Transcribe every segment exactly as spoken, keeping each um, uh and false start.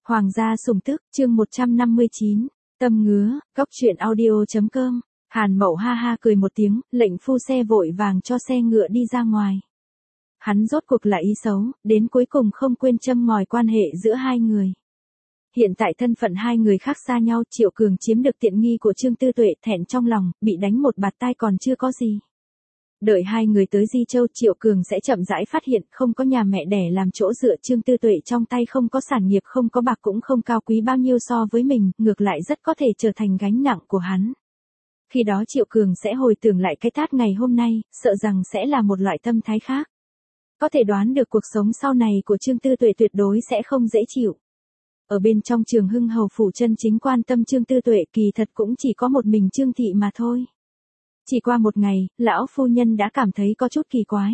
Hoàng gia sủng tức, chương một trăm năm mươi chín, tâm ngứa, góc truyện audio.com, Hàn Mậu ha ha cười một tiếng, lệnh phu xe vội vàng cho xe ngựa đi ra ngoài. Hắn rốt cuộc là ý xấu, đến cuối cùng không quên châm ngòi quan hệ giữa hai người. Hiện tại thân phận hai người khác xa nhau, Triệu Cường chiếm được tiện nghi của Trương Tư Tuệ, thẹn trong lòng, bị đánh một bạt tai còn chưa có gì. Đợi hai người tới Di Châu, Triệu Cường sẽ chậm rãi phát hiện không có nhà mẹ đẻ làm chỗ dựa, Trương Tư Tuệ trong tay không có sản nghiệp, không có bạc, cũng không cao quý bao nhiêu so với mình, ngược lại rất có thể trở thành gánh nặng của hắn. Khi đó Triệu Cường sẽ hồi tưởng lại cái tát ngày hôm nay, sợ rằng sẽ là một loại tâm thái khác. Có thể đoán được cuộc sống sau này của Trương Tư Tuệ tuyệt đối sẽ không dễ chịu. Ở bên trong Trường Hưng hầu phủ chân chính quan tâm Trương Tư Tuệ kỳ thật cũng chỉ có một mình Trương Thị mà thôi. Chỉ qua một ngày, lão phu nhân đã cảm thấy có chút kỳ quái.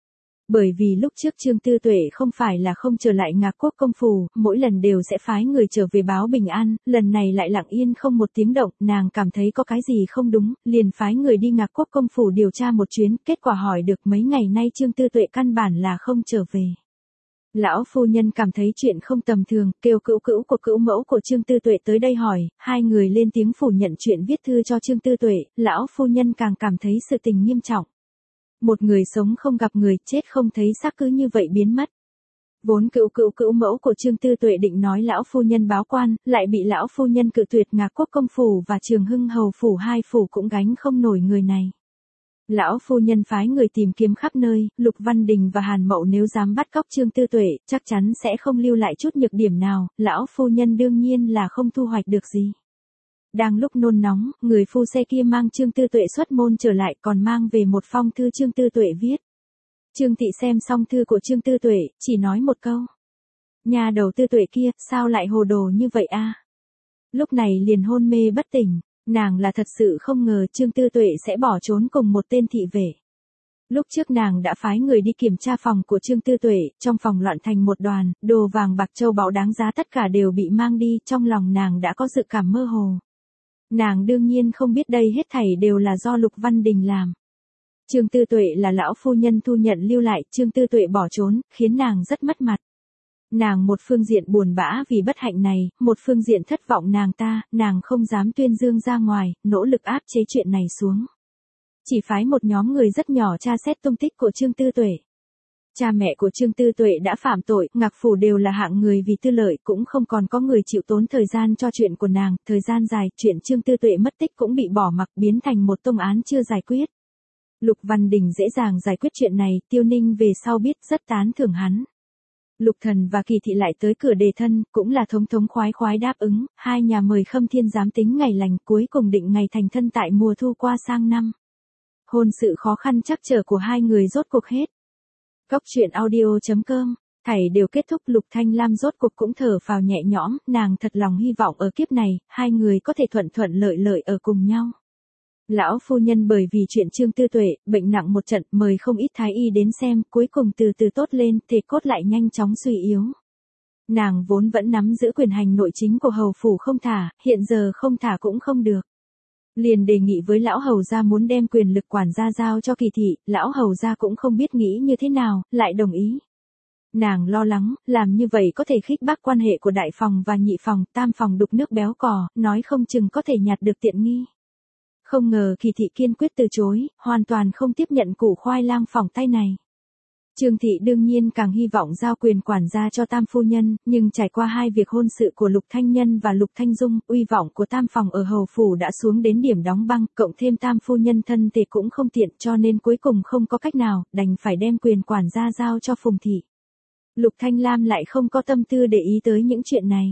Bởi vì lúc trước Trương Tư Tuệ không phải là không trở lại Ngạc Quốc công phủ, mỗi lần đều sẽ phái người trở về báo bình an, lần này lại lặng yên không một tiếng động, nàng cảm thấy có cái gì không đúng, liền phái người đi Ngạc Quốc công phủ điều tra một chuyến, kết quả hỏi được mấy ngày nay Trương Tư Tuệ căn bản là không trở về. Lão phu nhân cảm thấy chuyện không tầm thường, kêu cữu cữu của cữu mẫu của Trương Tư Tuệ tới đây hỏi, hai người lên tiếng phủ nhận chuyện viết thư cho Trương Tư Tuệ, lão phu nhân càng cảm thấy sự tình nghiêm trọng. Một người sống không gặp người, chết không thấy xác cứ như vậy biến mất. Vốn cữu cữu cữu mẫu của Trương Tư Tuệ định nói lão phu nhân báo quan, lại bị lão phu nhân cự tuyệt, Ngạc Quốc công phủ và Trường Hưng hầu phủ hai phủ cũng gánh không nổi người này. Lão phu nhân phái người tìm kiếm khắp nơi, Lục Văn Đình và Hàn Mậu nếu dám bắt cóc Trương Tư Tuệ, chắc chắn sẽ không lưu lại chút nhược điểm nào, lão phu nhân đương nhiên là không thu hoạch được gì. Đang lúc nôn nóng, người phu xe kia mang Trương Tư Tuệ xuất môn trở lại, còn mang về một phong thư Trương Tư Tuệ viết. Trương Thị xem xong thư của Trương Tư Tuệ, chỉ nói một câu. Nhà đầu Tư Tuệ kia, sao lại hồ đồ như vậy a? Lúc này liền hôn mê bất tỉnh. Nàng là thật sự không ngờ Trương Tư Tuệ sẽ bỏ trốn cùng một tên thị vệ. Lúc trước nàng đã phái người đi kiểm tra phòng của Trương Tư Tuệ, trong phòng loạn thành một đoàn, đồ vàng bạc châu báu đáng giá tất cả đều bị mang đi, trong lòng nàng đã có dự cảm mơ hồ. Nàng đương nhiên không biết đây hết thảy đều là do Lục Văn Đình làm. Trương Tư Tuệ là lão phu nhân thu nhận lưu lại, Trương Tư Tuệ bỏ trốn, khiến nàng rất mất mặt. Nàng một phương diện buồn bã vì bất hạnh này, một phương diện thất vọng nàng ta, nàng không dám tuyên dương ra ngoài, nỗ lực áp chế chuyện này xuống. Chỉ phái một nhóm người rất nhỏ tra xét tung tích của Trương Tư Tuệ. Cha mẹ của Trương Tư Tuệ đã phạm tội, Ngạc phủ đều là hạng người vì tư lợi, cũng không còn có người chịu tốn thời gian cho chuyện của nàng, thời gian dài, chuyện Trương Tư Tuệ mất tích cũng bị bỏ mặc, biến thành một tông án chưa giải quyết. Lục Văn Đình dễ dàng giải quyết chuyện này, Tiêu Ninh về sau biết rất tán thưởng hắn. Lục Thần và Kỳ Thị lại tới cửa đề thân, cũng là thống thống khoái khoái đáp ứng, hai nhà mời Khâm Thiên giám tính ngày lành, cuối cùng định ngày thành thân tại mùa thu qua sang năm. Hôn sự khó khăn trắc trở của hai người rốt cuộc hết. Góc truyện audio.com, thảy đều kết thúc, Lục Thanh Lam rốt cuộc cũng thở phào nhẹ nhõm, nàng thật lòng hy vọng ở kiếp này, hai người có thể thuận thuận lợi lợi ở cùng nhau. Lão phu nhân bởi vì chuyện Trương Tư Tuệ, bệnh nặng một trận, mời không ít thái y đến xem, cuối cùng từ từ tốt lên, thể cốt lại nhanh chóng suy yếu. Nàng vốn vẫn nắm giữ quyền hành nội chính của hầu phủ không thả, hiện giờ không thả cũng không được. Liền đề nghị với lão hầu gia muốn đem quyền lực quản gia giao cho Kỳ Thị, lão hầu gia cũng không biết nghĩ như thế nào, lại đồng ý. Nàng lo lắng, làm như vậy có thể khích bác quan hệ của đại phòng và nhị phòng, tam phòng đục nước béo cò, nói không chừng có thể nhặt được tiện nghi. Không ngờ Kỳ Thị kiên quyết từ chối, hoàn toàn không tiếp nhận củ khoai lang phỏng tay này. Trương Thị đương nhiên càng hy vọng giao quyền quản gia cho tam phu nhân, nhưng trải qua hai việc hôn sự của Lục Thanh Nhân và Lục Thanh Dung, uy vọng của tam phòng ở hầu phủ đã xuống đến điểm đóng băng, cộng thêm tam phu nhân thân thể cũng không tiện, cho nên cuối cùng không có cách nào, đành phải đem quyền quản gia giao cho Phùng Thị. Lục Thanh Lam lại không có tâm tư để ý tới những chuyện này.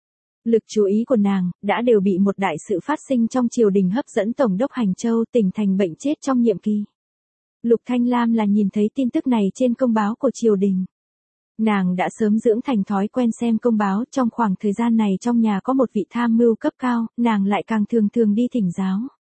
Lực chú ý của nàng, đã đều bị một đại sự phát sinh trong triều đình hấp dẫn. Tổng đốc Hành Châu tỉnh thành bệnh chết trong nhiệm kỳ. Lục Thanh Lam là nhìn thấy tin tức này trên công báo của triều đình. Nàng đã sớm dưỡng thành thói quen xem công báo, trong khoảng thời gian này trong nhà có một vị tham mưu cấp cao, nàng lại càng thường thường đi thỉnh giáo.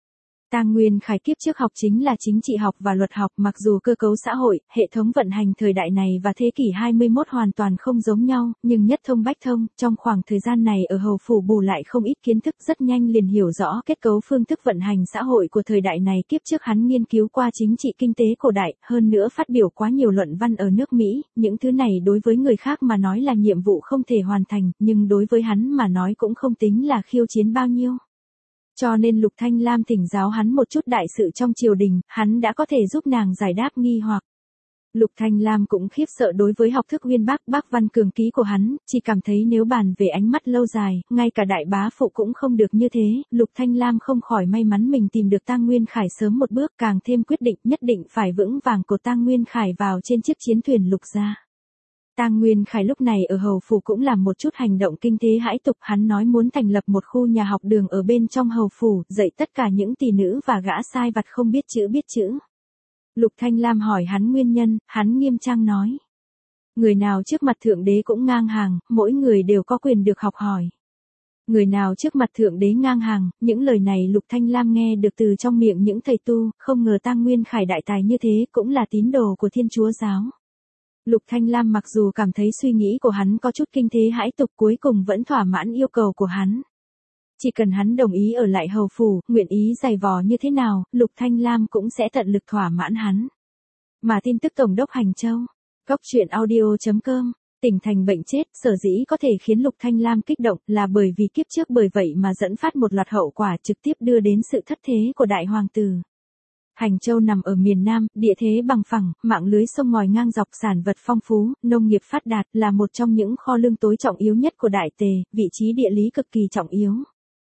Tang Nguyên Khải kiếp trước học chính là chính trị học và luật học, mặc dù cơ cấu xã hội, hệ thống vận hành thời đại này và thế kỷ hai mươi mốt hoàn toàn không giống nhau, nhưng nhất thông bách thông, trong khoảng thời gian này ở hầu phủ bù lại không ít kiến thức, rất nhanh liền hiểu rõ kết cấu phương thức vận hành xã hội của thời đại này. Kiếp trước hắn nghiên cứu qua chính trị kinh tế cổ đại, hơn nữa phát biểu quá nhiều luận văn ở nước Mỹ, những thứ này đối với người khác mà nói là nhiệm vụ không thể hoàn thành, nhưng đối với hắn mà nói cũng không tính là khiêu chiến bao nhiêu. Cho nên Lục Thanh Lam thỉnh giáo hắn một chút đại sự trong triều đình, hắn đã có thể giúp nàng giải đáp nghi hoặc. Lục Thanh Lam cũng khiếp sợ đối với học thức uyên bác, bác văn cường ký của hắn, chỉ cảm thấy nếu bàn về ánh mắt lâu dài, ngay cả đại bá phụ cũng không được như thế. Lục Thanh Lam không khỏi may mắn mình tìm được Tang Nguyên Khải sớm một bước, càng thêm quyết định nhất định phải vững vàng cột Tang Nguyên Khải vào trên chiếc chiến thuyền Lục gia. Tang Nguyên Khải lúc này ở hầu phủ cũng làm một chút hành động kinh thế hãi tục, hắn nói muốn thành lập một khu nhà học đường ở bên trong hầu phủ, dạy tất cả những tỷ nữ và gã sai vặt không biết chữ biết chữ. Lục Thanh Lam hỏi hắn nguyên nhân, hắn nghiêm trang nói. Người nào trước mặt thượng đế cũng ngang hàng, mỗi người đều có quyền được học hỏi. Người nào trước mặt thượng đế ngang hàng, những lời này Lục Thanh Lam nghe được từ trong miệng những thầy tu, không ngờ Tang Nguyên Khải đại tài như thế cũng là tín đồ của Thiên Chúa giáo. Lục Thanh Lam mặc dù cảm thấy suy nghĩ của hắn có chút kinh thế hãi tục, cuối cùng vẫn thỏa mãn yêu cầu của hắn. Chỉ cần hắn đồng ý ở lại hầu phủ, nguyện ý dày vò như thế nào, Lục Thanh Lam cũng sẽ tận lực thỏa mãn hắn. Mà tin tức Tổng đốc Hành Châu, góc truyện audio chấm com, tỉnh thành bệnh chết, sở dĩ có thể khiến Lục Thanh Lam kích động là bởi vì kiếp trước bởi vậy mà dẫn phát một loạt hậu quả trực tiếp đưa đến sự thất thế của đại hoàng tử. Hành Châu nằm ở miền Nam, địa thế bằng phẳng, mạng lưới sông ngòi ngang dọc, sản vật phong phú, nông nghiệp phát đạt, là một trong những kho lương tối trọng yếu nhất của Đại Tề, vị trí địa lý cực kỳ trọng yếu.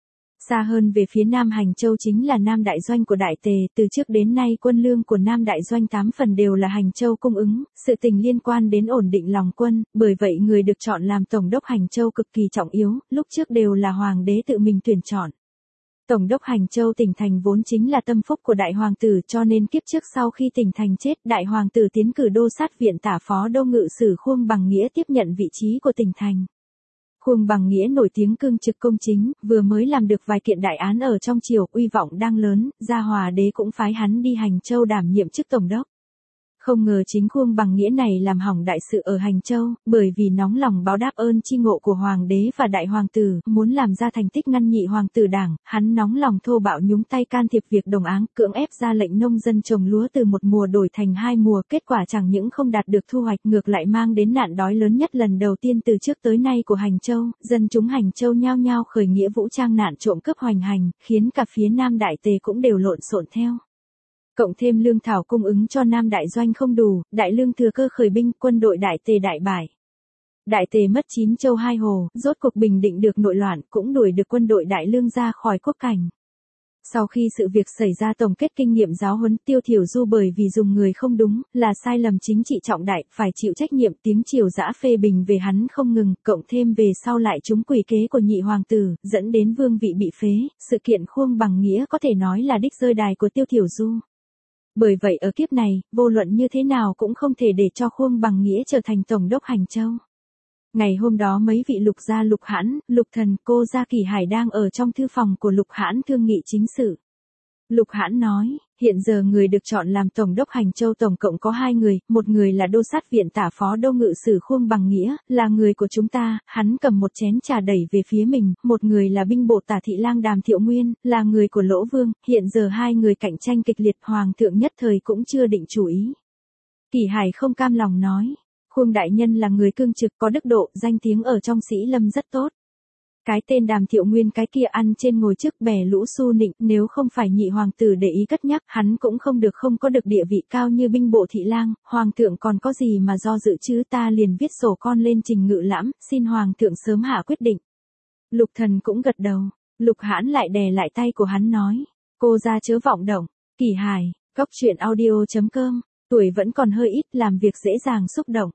Xa hơn về phía Nam Hành Châu chính là Nam Đại Doanh của Đại Tề, từ trước đến nay quân lương của Nam Đại Doanh tám phần đều là Hành Châu cung ứng, sự tình liên quan đến ổn định lòng quân, bởi vậy người được chọn làm Tổng đốc Hành Châu cực kỳ trọng yếu, lúc trước đều là Hoàng đế tự mình tuyển chọn. Tổng đốc Hành Châu tỉnh thành vốn chính là tâm phúc của đại hoàng tử, cho nên kiếp trước sau khi tỉnh thành chết, đại hoàng tử tiến cử đô sát viện tả phó đô ngự sử Khuông Bằng Nghĩa tiếp nhận vị trí của tỉnh thành. Khuông Bằng Nghĩa nổi tiếng cương trực công chính, vừa mới làm được vài kiện đại án ở trong triều, uy vọng đang lớn, Gia Hòa đế cũng phái hắn đi Hành Châu đảm nhiệm chức tổng đốc. Không ngờ chính Khuông Bằng Nghĩa này làm hỏng đại sự ở Hành Châu, bởi vì nóng lòng báo đáp ơn chi ngộ của hoàng đế và đại hoàng tử, muốn làm ra thành tích ngăn nhị hoàng tử đảng, hắn nóng lòng thô bạo nhúng tay can thiệp việc đồng áng, cưỡng ép ra lệnh nông dân trồng lúa từ một mùa đổi thành hai mùa, kết quả chẳng những không đạt được thu hoạch, ngược lại mang đến nạn đói lớn nhất lần đầu tiên từ trước tới nay của Hành Châu, dân chúng Hành Châu nhao nhao khởi nghĩa vũ trang, nạn trộm cướp hoành hành, khiến cả phía Nam Đại Tề cũng đều lộn xộn theo. Cộng thêm lương thảo cung ứng cho Nam Đại Doanh không đủ, đại lương thừa cơ khởi binh, quân đội Đại Tề đại bại. Đại Tề mất chín châu hai hồ, rốt cuộc bình định được nội loạn, cũng đuổi được quân đội Đại Lương ra khỏi quốc cảnh. Sau khi sự việc xảy ra, tổng kết kinh nghiệm giáo huấn, Tiêu Thiểu Du bởi vì dùng người không đúng, là sai lầm chính trị trọng đại, phải chịu trách nhiệm, tiếng triều dã phê bình về hắn không ngừng, cộng thêm về sau lại trúng quỷ kế của nhị hoàng tử, dẫn đến vương vị bị phế, sự kiện Khuông Bằng Nghĩa có thể nói là đích rơi đài của Tiêu Thiểu Du. Bởi vậy ở kiếp này, vô luận như thế nào cũng không thể để cho Khuông Bằng Nghĩa trở thành Tổng đốc Hành Châu. Ngày hôm đó mấy vị Lục gia Lục Hãn, Lục Thần, cô Gia Kỳ Hải đang ở trong thư phòng của Lục Hãn thương nghị chính sự. Lục Hãn nói, hiện giờ người được chọn làm Tổng đốc Hành Châu tổng cộng có hai người, một người là đô sát viện tả phó đô ngự sử Khuông Bằng Nghĩa, là người của chúng ta, hắn cầm một chén trà đẩy về phía mình, một người là binh bộ tả thị lang Đàm Thiệu Nguyên, là người của Lỗ Vương, hiện giờ hai người cạnh tranh kịch liệt, hoàng thượng nhất thời cũng chưa định chủ ý. Kỳ Hải không cam lòng nói, Khuông đại nhân là người cương trực có đức độ, danh tiếng ở trong sĩ lâm rất tốt. Cái tên Đàm Thiệu Nguyên cái kia ăn trên ngồi trước bè lũ su nịnh, nếu không phải nhị hoàng tử để ý cất nhắc, hắn cũng không được không có được địa vị cao như binh bộ thị lang, hoàng thượng còn có gì mà do dự chứ, ta liền viết sổ con lên trình ngự lãm, xin hoàng thượng sớm hạ quyết định. Lục Thần cũng gật đầu, Lục Hãn lại đè lại tay của hắn nói, cô ra chớ vọng động. Kỳ Hải, góc truyện audio chấm com, tuổi vẫn còn hơi ít, làm việc dễ dàng xúc động.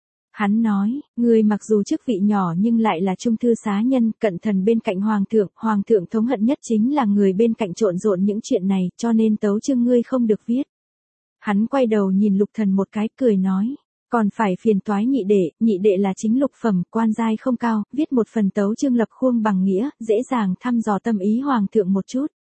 Hắn nói, người mặc dù chức vị nhỏ nhưng lại là trung thư xá nhân, cận thần bên cạnh hoàng thượng, hoàng thượng thống hận nhất chính là người bên cạnh trộn rộn những chuyện này, cho nên tấu chương ngươi không được viết. Hắn quay đầu nhìn Lục Thần một cái, cười nói, còn phải phiền toái nhị đệ, nhị đệ là chính lục phẩm, quan giai không cao, viết một phần tấu chương lập Khuông Bằng Nghĩa, dễ dàng thăm dò tâm ý hoàng thượng một chút.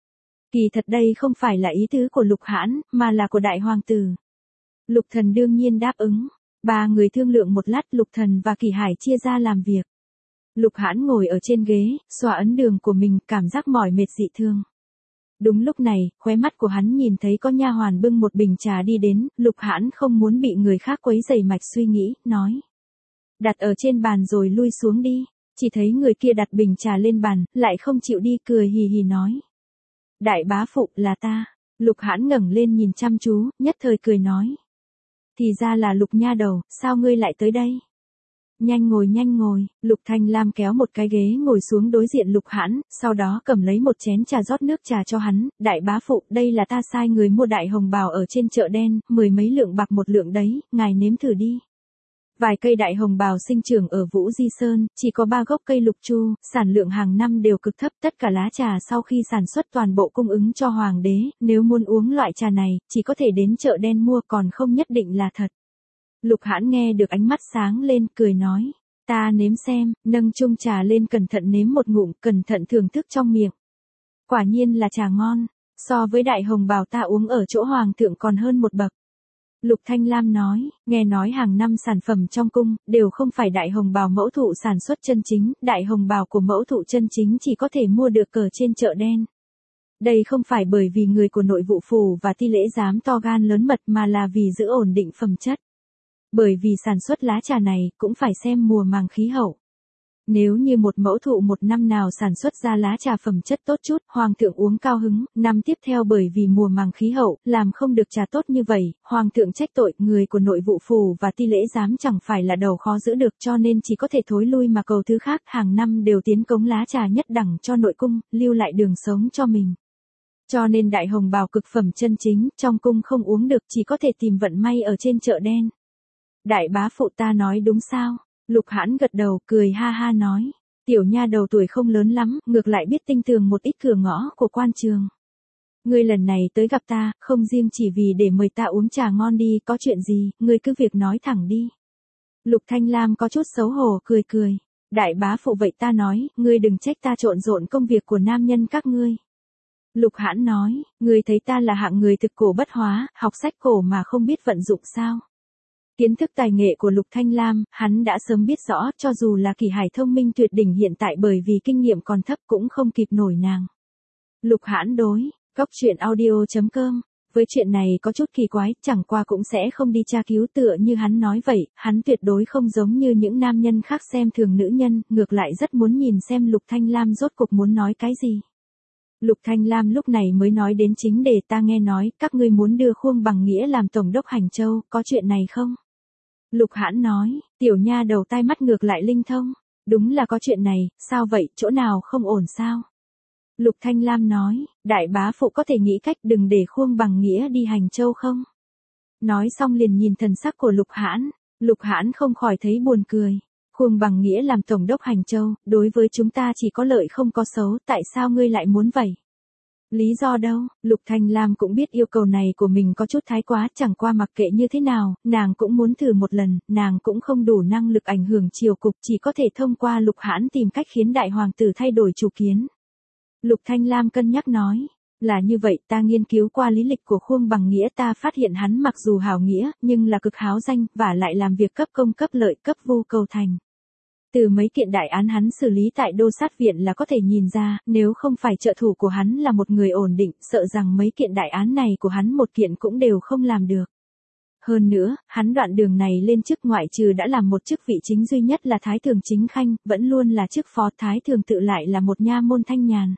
Kỳ thật đây không phải là ý tứ của Lục Hãn, mà là của đại hoàng tử. Lục Thần đương nhiên đáp ứng. Ba người thương lượng một lát, Lục Thần và Kỳ Hải chia ra làm việc. Lục Hãn ngồi ở trên ghế, xoa ấn đường của mình, cảm giác mỏi mệt dị thường. Đúng lúc này, khóe mắt của hắn nhìn thấy có nha hoàn bưng một bình trà đi đến, Lục Hãn không muốn bị người khác quấy rầy mạch suy nghĩ, nói. Đặt ở trên bàn rồi lui xuống đi. Chỉ thấy người kia đặt bình trà lên bàn, lại không chịu đi, cười hì hì nói. Đại bá phụ, là ta. Lục Hãn ngẩng lên nhìn chăm chú, nhất thời cười nói. Thì ra là Lục nha đầu, sao ngươi lại tới đây? Nhanh ngồi nhanh ngồi, Lục Thanh Lam kéo một cái ghế ngồi xuống đối diện Lục Hãn, sau đó cầm lấy một chén trà rót nước trà cho hắn, đại bá phụ, đây là ta sai người mua đại hồng bào ở trên chợ đen, mười mấy lượng bạc một lượng đấy, ngài nếm thử đi. Vài cây đại hồng bào sinh trưởng ở Vũ Di Sơn, chỉ có ba gốc cây lục chu, sản lượng hàng năm đều cực thấp, tất cả lá trà sau khi sản xuất toàn bộ cung ứng cho hoàng đế, nếu muốn uống loại trà này, chỉ có thể đến chợ đen mua, còn không nhất định là thật. Lục Hãn nghe được ánh mắt sáng lên, cười nói, ta nếm xem, nâng chung trà lên cẩn thận nếm một ngụm, cẩn thận thưởng thức trong miệng. Quả nhiên là trà ngon, so với đại hồng bào ta uống ở chỗ hoàng thượng còn hơn một bậc. Lục Thanh Lam nói, nghe nói hàng năm sản phẩm trong cung, đều không phải đại hồng bào mẫu thụ sản xuất chân chính, đại hồng bào của mẫu thụ chân chính chỉ có thể mua được cờ trên chợ đen. Đây không phải bởi vì người của nội vụ phủ và ti lễ giám to gan lớn mật mà là vì giữ ổn định phẩm chất. Bởi vì sản xuất lá trà này cũng phải xem mùa màng khí hậu. Nếu như một mẫu thụ một năm nào sản xuất ra lá trà phẩm chất tốt chút, hoàng thượng uống cao hứng, năm tiếp theo bởi vì mùa màng khí hậu, làm không được trà tốt như vậy, hoàng thượng trách tội, người của nội vụ phủ và ti lễ giám chẳng phải là đầu khó giữ được, cho nên chỉ có thể thối lui mà cầu thứ khác, hàng năm đều tiến cống lá trà nhất đẳng cho nội cung, lưu lại đường sống cho mình. Cho nên đại hồng bào cực phẩm chân chính, trong cung không uống được, chỉ có thể tìm vận may ở trên chợ đen. Đại bá phụ, ta nói đúng sao? Lục Hãn gật đầu, cười ha ha nói. Tiểu nha đầu tuổi không lớn lắm, ngược lại biết tinh tường một ít cửa ngõ của quan trường. Ngươi lần này tới gặp ta, không riêng chỉ vì để mời ta uống trà ngon đi, có chuyện gì, ngươi cứ việc nói thẳng đi. Lục Thanh Lam có chút xấu hổ, cười cười. Đại bá phụ, vậy ta nói, ngươi đừng trách ta trộn rộn công việc của nam nhân các ngươi. Lục Hãn nói, ngươi thấy ta là hạng người thực cổ bất hóa, học sách cổ mà không biết vận dụng sao? Kiến thức tài nghệ của Lục Thanh Lam, hắn đã sớm biết rõ, cho dù là Kỳ Hải thông minh tuyệt đỉnh hiện tại bởi vì kinh nghiệm còn thấp cũng không kịp nổi nàng. Lục Hãn đối, góc truyện audio chấm com. Với chuyện này có chút kỳ quái, chẳng qua cũng sẽ không đi tra cứu tựa như hắn nói vậy, hắn tuyệt đối không giống như những nam nhân khác xem thường nữ nhân, ngược lại rất muốn nhìn xem Lục Thanh Lam rốt cuộc muốn nói cái gì. Lục Thanh Lam lúc này mới nói đến chính đề, ta nghe nói, các ngươi muốn đưa Khuông Bằng Nghĩa làm tổng đốc Hành Châu, có chuyện này không? Lục Hãn nói, tiểu nha đầu tai mắt ngược lại linh thông. Đúng là có chuyện này, sao vậy, chỗ nào không ổn sao? Lục Thanh Lam nói, đại bá phụ có thể nghĩ cách đừng để Khuông Bằng Nghĩa đi Hành Châu không? Nói xong liền nhìn thần sắc của Lục Hãn, Lục Hãn không khỏi thấy buồn cười. Khuông Bằng Nghĩa làm tổng đốc Hành Châu, đối với chúng ta chỉ có lợi không có xấu, tại sao ngươi lại muốn vậy? Lý do đâu? Lục Thanh Lam cũng biết yêu cầu này của mình có chút thái quá, chẳng qua mặc kệ như thế nào, nàng cũng muốn thử một lần, nàng cũng không đủ năng lực ảnh hưởng triều cục, chỉ có thể thông qua Lục Hãn tìm cách khiến đại hoàng tử thay đổi chủ kiến. Lục Thanh Lam cân nhắc nói, là như vậy, ta nghiên cứu qua lý lịch của Khuông Bằng Nghĩa, ta phát hiện hắn mặc dù hảo nghĩa, nhưng là cực háo danh, và lại làm việc cấp công cấp lợi cấp vu cầu thành. Từ mấy kiện đại án hắn xử lý tại đô sát viện là có thể nhìn ra, nếu không phải trợ thủ của hắn là một người ổn định, sợ rằng mấy kiện đại án này của hắn một kiện cũng đều không làm được. Hơn nữa, hắn đoạn đường này lên chức ngoại trừ đã làm một chức vị chính duy nhất là Thái Thường Chính Khanh, vẫn luôn là chức phó Thái Thường tự lại là một nha môn thanh nhàn.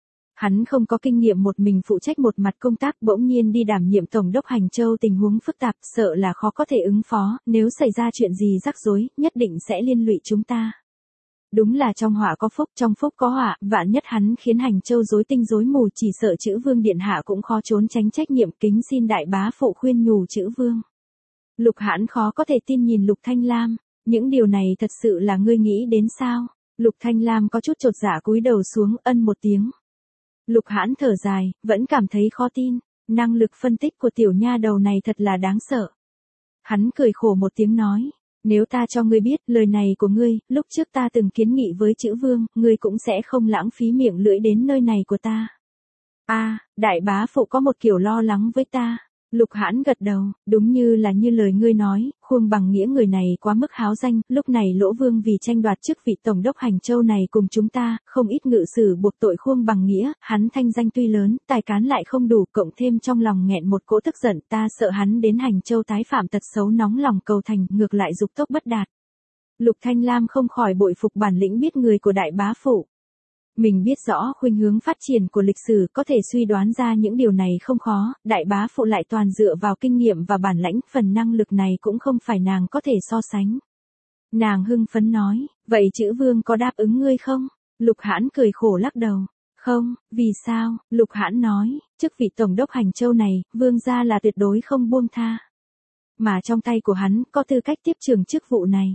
Hắn không có kinh nghiệm một mình phụ trách một mặt công tác, bỗng nhiên đi đảm nhiệm tổng đốc Hành Châu, tình huống phức tạp, sợ là khó có thể ứng phó, nếu xảy ra chuyện gì rắc rối, nhất định sẽ liên lụy chúng ta. Đúng là trong họa có phúc, trong phúc có họa, vạn nhất hắn khiến Hành Châu rối tinh rối mù, chỉ sợ Chữ Vương điện hạ cũng khó trốn tránh trách nhiệm, kính xin đại bá phụ khuyên nhủ Chữ Vương. Lục Hãn khó có thể tin nhìn Lục Thanh Lam, những điều này thật sự là ngươi nghĩ đến sao? Lục Thanh Lam có chút chột dạ cúi đầu xuống, ân một tiếng. Lục Hãn thở dài, vẫn cảm thấy khó tin, năng lực phân tích của tiểu nha đầu này thật là đáng sợ. Hắn cười khổ một tiếng nói, nếu ta cho ngươi biết lời này của ngươi, lúc trước ta từng kiến nghị với Chữ Vương, ngươi cũng sẽ không lãng phí miệng lưỡi đến nơi này của ta. À, đại bá phụ có một kiểu lo lắng với ta. Lục Hãn gật đầu, đúng như là như lời ngươi nói, Khuông Bằng Nghĩa người này quá mức háo danh, lúc này Lỗ Vương vì tranh đoạt chức vị tổng đốc Hành Châu này cùng chúng ta, không ít ngự sử buộc tội Khuông Bằng Nghĩa, hắn thanh danh tuy lớn, tài cán lại không đủ, cộng thêm trong lòng nghẹn một cỗ tức giận, ta sợ hắn đến Hành Châu tái phạm tật xấu nóng lòng cầu thành, ngược lại dục tốc bất đạt. Lục Thanh Lam không khỏi bội phục bản lĩnh biết người của đại bá phụ. Mình biết rõ khuynh hướng phát triển của lịch sử, có thể suy đoán ra những điều này không khó, đại bá phụ lại toàn dựa vào kinh nghiệm và bản lãnh, phần năng lực này cũng không phải nàng có thể so sánh. Nàng hưng phấn nói, vậy chữ Vương có đáp ứng ngươi không? Lục Hãn cười khổ lắc đầu. Không, vì sao? Lục Hãn nói, chức vị tổng đốc Hành Châu này, Vương gia là tuyệt đối không buông tha. Mà trong tay của hắn, có tư cách tiếp trưởng chức vụ này.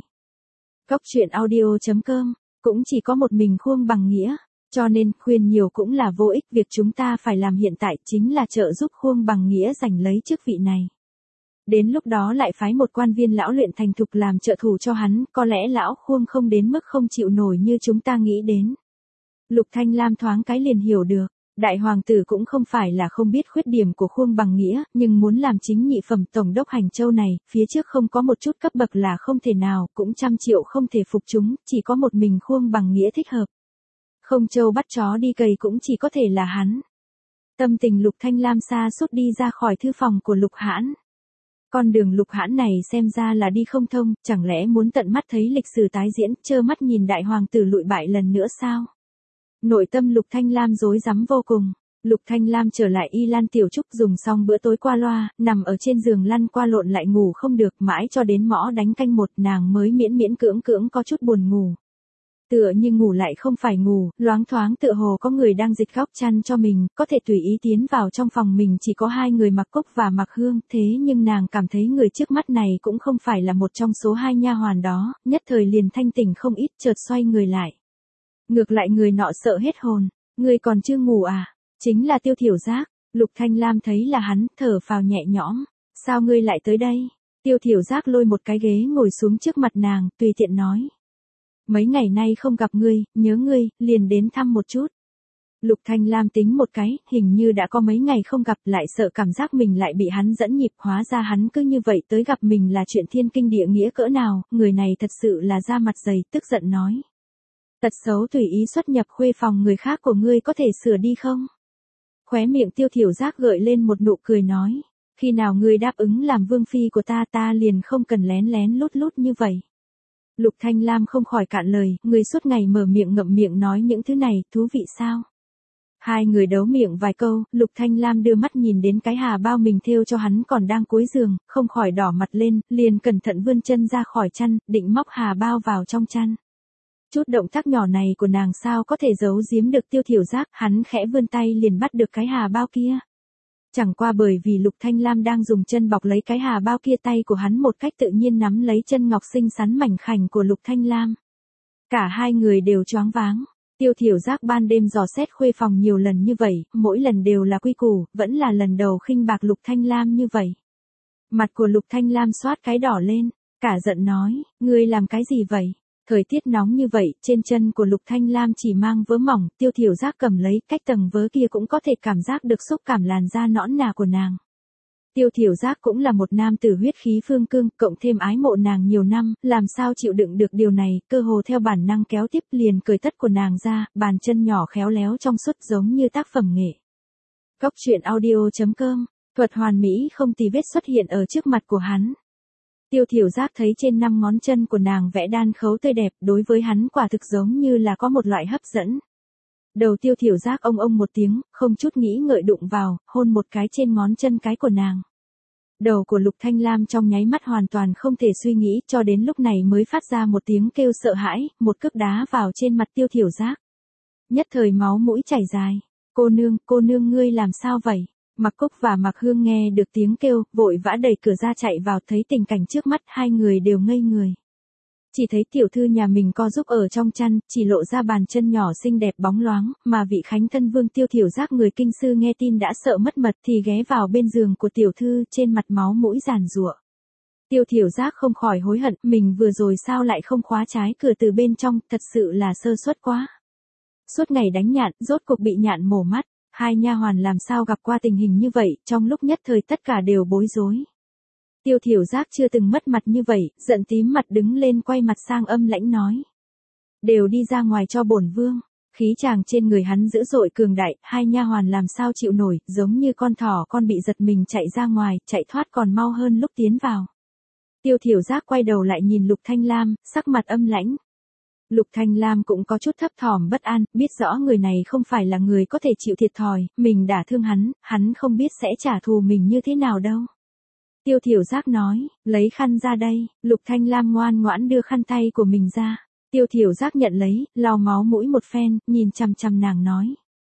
Góc truyện audio chấm com, cũng chỉ có một mình Khuông Bằng Nghĩa. Cho nên, khuyên nhiều cũng là vô ích, việc chúng ta phải làm hiện tại chính là trợ giúp Khuông Bằng Nghĩa giành lấy chức vị này. Đến lúc đó lại phái một quan viên lão luyện thành thục làm trợ thủ cho hắn, có lẽ lão Khuông không đến mức không chịu nổi như chúng ta nghĩ đến. Lục Thanh Lam thoáng cái liền hiểu được, đại hoàng tử cũng không phải là không biết khuyết điểm của Khuông Bằng Nghĩa, nhưng muốn làm chính nhị phẩm tổng đốc Hành Châu này, phía trước không có một chút cấp bậc là không thể nào, cũng trăm triệu không thể phục chúng, chỉ có một mình Khuông Bằng Nghĩa thích hợp. Không trâu bắt chó đi cày cũng chỉ có thể là hắn. Tâm tình Lục Thanh Lam xa sút đi ra khỏi thư phòng của Lục Hãn. Con đường Lục Hãn này xem ra là đi không thông, chẳng lẽ muốn tận mắt thấy lịch sử tái diễn, trơ mắt nhìn đại hoàng tử lụi bại lần nữa sao? Nội tâm Lục Thanh Lam rối rắm vô cùng. Lục Thanh Lam trở lại Y Lan Tiểu Trúc dùng xong bữa tối qua loa, nằm ở trên giường lăn qua lộn lại ngủ không được, mãi cho đến mõ đánh canh một nàng mới miễn miễn cưỡng cưỡng có chút buồn ngủ. Tựa như ngủ lại không phải ngủ, loáng thoáng tựa hồ có người đang dịch góc chăn cho mình, có thể tùy ý tiến vào trong phòng mình, chỉ có hai người Mặc Cúc và Mặc Hương, thế nhưng nàng cảm thấy người trước mắt này cũng không phải là một trong số hai nha hoàn đó, nhất thời liền thanh tỉnh không ít, chợt xoay người lại. Ngược lại người nọ sợ hết hồn, ngươi còn chưa ngủ à? Chính là Tiêu Thiểu Giác. Lục Thanh Lam thấy là hắn, thở phào nhẹ nhõm, sao ngươi lại tới đây? Tiêu Thiểu Giác lôi một cái ghế ngồi xuống trước mặt nàng, tùy tiện nói. Mấy ngày nay không gặp ngươi, nhớ ngươi, liền đến thăm một chút. Lục Thanh Lam tính một cái, hình như đã có mấy ngày không gặp, lại sợ cảm giác mình lại bị hắn dẫn nhịp, hóa ra hắn cứ như vậy tới gặp mình là chuyện thiên kinh địa nghĩa cỡ nào, người này thật sự là da mặt dày, tức giận nói. Tật xấu tùy ý xuất nhập khuê phòng người khác của ngươi có thể sửa đi không? Khóe miệng Tiêu Thiểu Giác gợi lên một nụ cười nói, khi nào ngươi đáp ứng làm vương phi của ta ta liền không cần lén lén lút lút như vậy. Lục Thanh Lam không khỏi cạn lời, người suốt ngày mở miệng ngậm miệng nói những thứ này, thú vị sao? Hai người đấu miệng vài câu, Lục Thanh Lam đưa mắt nhìn đến cái hà bao mình thêu cho hắn còn đang cuối giường, không khỏi đỏ mặt lên, liền cẩn thận vươn chân ra khỏi chăn, định móc hà bao vào trong chăn. Chút động tác nhỏ này của nàng sao có thể giấu giếm được Tiêu Thiểu Giác, hắn khẽ vươn tay liền bắt được cái hà bao kia. Chẳng qua bởi vì Lục Thanh Lam đang dùng chân bọc lấy cái hà bao kia, tay của hắn một cách tự nhiên nắm lấy chân ngọc xinh xắn mảnh khảnh của Lục Thanh Lam. Cả hai người đều choáng váng. Tiêu Thiểu Giác ban đêm dò xét khuê phòng nhiều lần như vậy, mỗi lần đều là quy củ, vẫn là lần đầu khinh bạc Lục Thanh Lam như vậy. Mặt của Lục Thanh Lam xoát cái đỏ lên, cả giận nói, ngươi làm cái gì vậy? Thời tiết nóng như vậy, trên chân của Lục Thanh Lam chỉ mang vớ mỏng, Tiêu Thiểu Giác cầm lấy, cách tầng vớ kia cũng có thể cảm giác được xúc cảm làn da nõn nà của nàng. Tiêu Thiểu Giác cũng là một nam tử huyết khí phương cương, cộng thêm ái mộ nàng nhiều năm, làm sao chịu đựng được điều này, cơ hồ theo bản năng kéo tiếp liền cởi tất của nàng ra, bàn chân nhỏ khéo léo trong suốt giống như tác phẩm nghệ. Góc truyện audio chấm com, thuật hoàn mỹ không tì vết xuất hiện ở trước mặt của hắn. Tiêu Thiểu Giác thấy trên năm ngón chân của nàng vẽ đan khấu tươi đẹp, đối với hắn quả thực giống như là có một loại hấp dẫn. Đầu Tiêu Thiểu Giác ông ông một tiếng, không chút nghĩ ngợi đụng vào, hôn một cái trên ngón chân cái của nàng. Đầu của Lục Thanh Lam trong nháy mắt hoàn toàn không thể suy nghĩ, cho đến lúc này mới phát ra một tiếng kêu sợ hãi, một cước đá vào trên mặt Tiêu Thiểu Giác. Nhất thời máu mũi chảy dài. Cô nương, cô nương ngươi làm sao vậy? Mặc Cúc và Mặc Hương nghe được tiếng kêu, vội vã đẩy cửa ra chạy vào, thấy tình cảnh trước mắt, hai người đều ngây người. Chỉ thấy tiểu thư nhà mình co giúp ở trong chăn, chỉ lộ ra bàn chân nhỏ xinh đẹp bóng loáng, mà vị khánh thân vương Tiêu Thiểu Giác người kinh sư nghe tin đã sợ mất mật thì ghé vào bên giường của tiểu thư, trên mặt máu mũi giàn giụa. Tiêu Thiểu Giác không khỏi hối hận, mình vừa rồi sao lại không khóa trái cửa từ bên trong, thật sự là sơ suất quá. Suốt ngày đánh nhạn, rốt cuộc bị nhạn mổ mắt. Hai nha hoàn làm sao gặp qua tình hình như vậy, trong lúc nhất thời tất cả đều bối rối. Tiêu Thiểu Giác chưa từng mất mặt như vậy, giận tím mặt đứng lên quay mặt sang âm lãnh nói. Đều đi ra ngoài cho bổn vương. Khí chàng trên người hắn dữ dội cường đại, hai nha hoàn làm sao chịu nổi, giống như con thỏ con bị giật mình chạy ra ngoài, chạy thoát còn mau hơn lúc tiến vào. Tiêu Thiểu Giác quay đầu lại nhìn Lục Thanh Lam, sắc mặt âm lãnh. Lục Thanh Lam cũng có chút thấp thỏm bất an, biết rõ người này không phải là người có thể chịu thiệt thòi, mình đả thương hắn, hắn không biết sẽ trả thù mình như thế nào đâu. Tiêu Thiểu Giác nói, lấy khăn ra đây, Lục Thanh Lam ngoan ngoãn đưa khăn tay của mình ra. Tiêu Thiểu Giác nhận lấy, lau máu mũi một phen, nhìn chằm chằm nàng nói.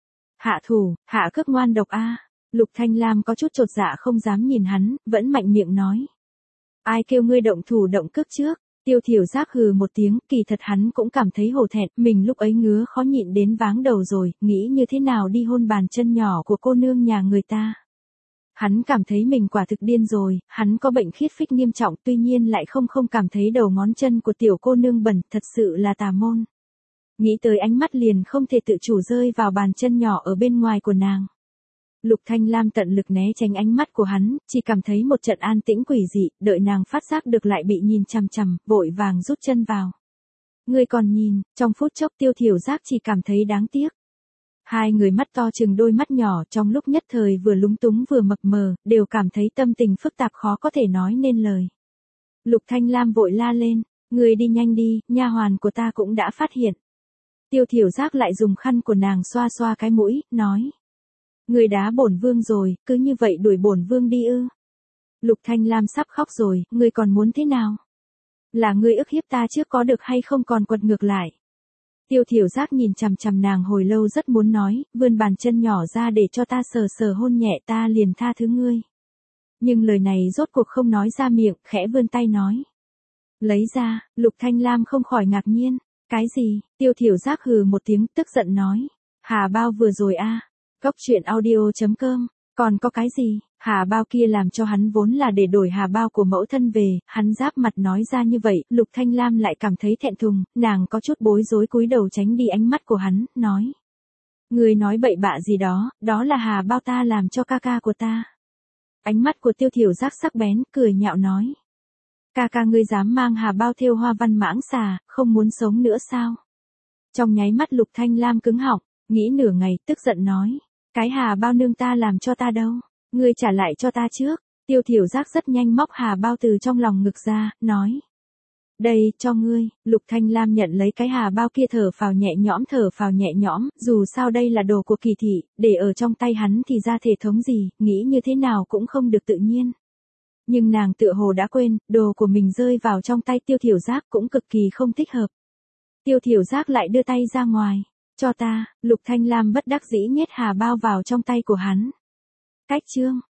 Hạ thủ, hạ cước ngoan độc a. Lục Thanh Lam có chút chột dạ không dám nhìn hắn, vẫn mạnh miệng nói. Ai kêu ngươi động thủ động cước trước? Tiêu Thiểu Giác hừ một tiếng, kỳ thật hắn cũng cảm thấy hổ thẹn, mình lúc ấy ngứa khó nhịn đến váng đầu rồi, nghĩ như thế nào đi hôn bàn chân nhỏ của cô nương nhà người ta. Hắn cảm thấy mình quả thực điên rồi, hắn có bệnh khiết phích nghiêm trọng tuy nhiên lại không không cảm thấy đầu ngón chân của tiểu cô nương bẩn, thật sự là tà môn. Nghĩ tới ánh mắt liền không thể tự chủ rơi vào bàn chân nhỏ ở bên ngoài của nàng. Lục Thanh Lam tận lực né tránh ánh mắt của hắn, chỉ cảm thấy một trận an tĩnh quỷ dị, đợi nàng phát giác được lại bị nhìn chằm chằm, vội vàng rút chân vào. Người còn nhìn, trong phút chốc Tiêu Thiểu Giác chỉ cảm thấy đáng tiếc. Hai người mắt to chừng đôi mắt nhỏ trong lúc nhất thời vừa lúng túng vừa mập mờ, đều cảm thấy tâm tình phức tạp khó có thể nói nên lời. Lục Thanh Lam vội la lên, người đi nhanh đi, nha hoàn của ta cũng đã phát hiện. Tiêu Thiểu Giác lại dùng khăn của nàng xoa xoa cái mũi, nói. Người đá bổn vương rồi, cứ như vậy đuổi bổn vương đi ư. Lục Thanh Lam sắp khóc rồi, ngươi còn muốn thế nào? Là ngươi ức hiếp ta trước có được hay không còn quật ngược lại. Tiêu Thiểu Giác nhìn chằm chằm nàng hồi lâu rất muốn nói, vươn bàn chân nhỏ ra để cho ta sờ sờ hôn nhẹ ta liền tha thứ ngươi. Nhưng lời này rốt cuộc không nói ra miệng, khẽ vươn tay nói. Lấy ra, Lục Thanh Lam không khỏi ngạc nhiên. Cái gì? Tiêu Thiểu Giác hừ một tiếng tức giận nói. Hà bao vừa rồi a. Góc truyện audio chấm com, còn có cái gì? Hà bao kia làm cho hắn vốn là để đổi hà bao của mẫu thân về, hắn giáp mặt nói ra như vậy, Lục Thanh Lam lại cảm thấy thẹn thùng, nàng có chút bối rối cúi đầu tránh đi ánh mắt của hắn, nói. Người nói bậy bạ gì đó, đó là hà bao ta làm cho ca ca của ta. Ánh mắt của Tiêu Thiểu Giác sắc bén, cười nhạo nói. Ca ca ngươi dám mang hà bao thêu hoa văn mãng xà, không muốn sống nữa sao? Trong nháy mắt Lục Thanh Lam cứng họng, nghĩ nửa ngày, tức giận nói. Cái hà bao nương ta làm cho ta đâu, ngươi trả lại cho ta trước. Tiêu Thiểu Giác rất nhanh móc hà bao từ trong lòng ngực ra, nói. Đây, cho ngươi. Lục Thanh Lam nhận lấy cái hà bao kia thở phào nhẹ nhõm thở phào nhẹ nhõm, dù sao đây là đồ của Kỳ thị, để ở trong tay hắn thì ra thể thống gì, nghĩ như thế nào cũng không được tự nhiên. Nhưng nàng tựa hồ đã quên, đồ của mình rơi vào trong tay Tiêu Thiểu Giác cũng cực kỳ không thích hợp. Tiêu Thiểu Giác lại đưa tay ra ngoài. Cho ta, Lục Thanh Lam bất đắc dĩ nhét hà bao vào trong tay của hắn. Cách chương.